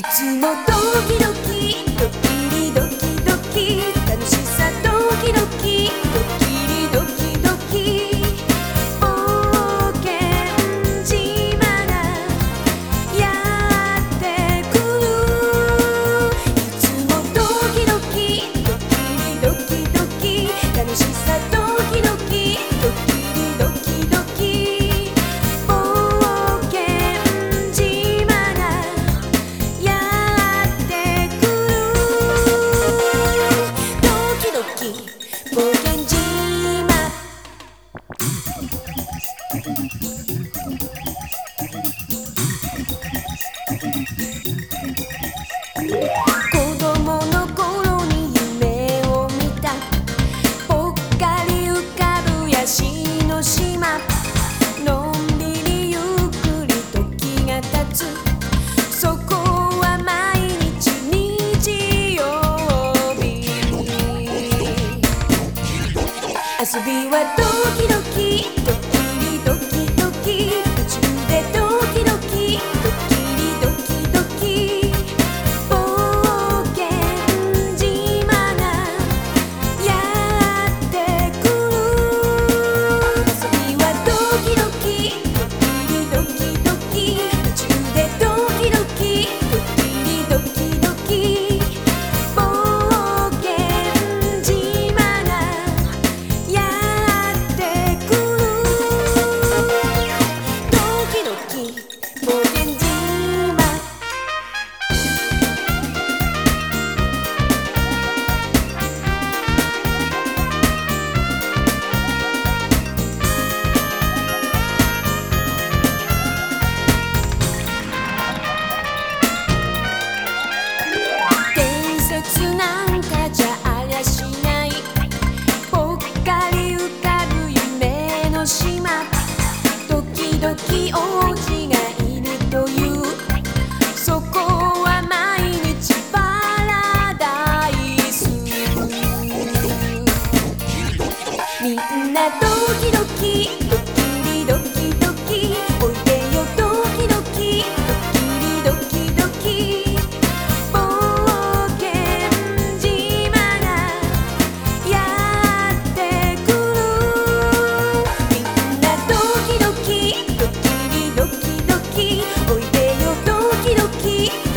つもドキドキドキリドキドキ楽しさドキドキドキリドキドキ冒険島がやってくるいつもドキドキドキリドキドキ楽しさドキドキドキリドキドキ冒険島がやってくるドキドキ冒険島子供の頃に夢を見たぽっかり浮かぶヤシの島のんびりゆっくり時が経つそこは毎日日曜日遊びはドキドキドキリドキドキ途中でドキドキドキリドキドキ冒険島がやってくる遊びはドキドキドキリドキドキ途中でドキドキドキリドキドキ冒険島がやってくるドキドキ冒険島伝説なんかじゃありゃしないぽっかり浮かぶ夢の島時々王子がいるというそこは毎日パラダイスみんなドキドキドキリドキドキおいでよドキドキドキリドキドキ冒険島がやってくるみんなドキドキドキリドキドキおいでよドキドキ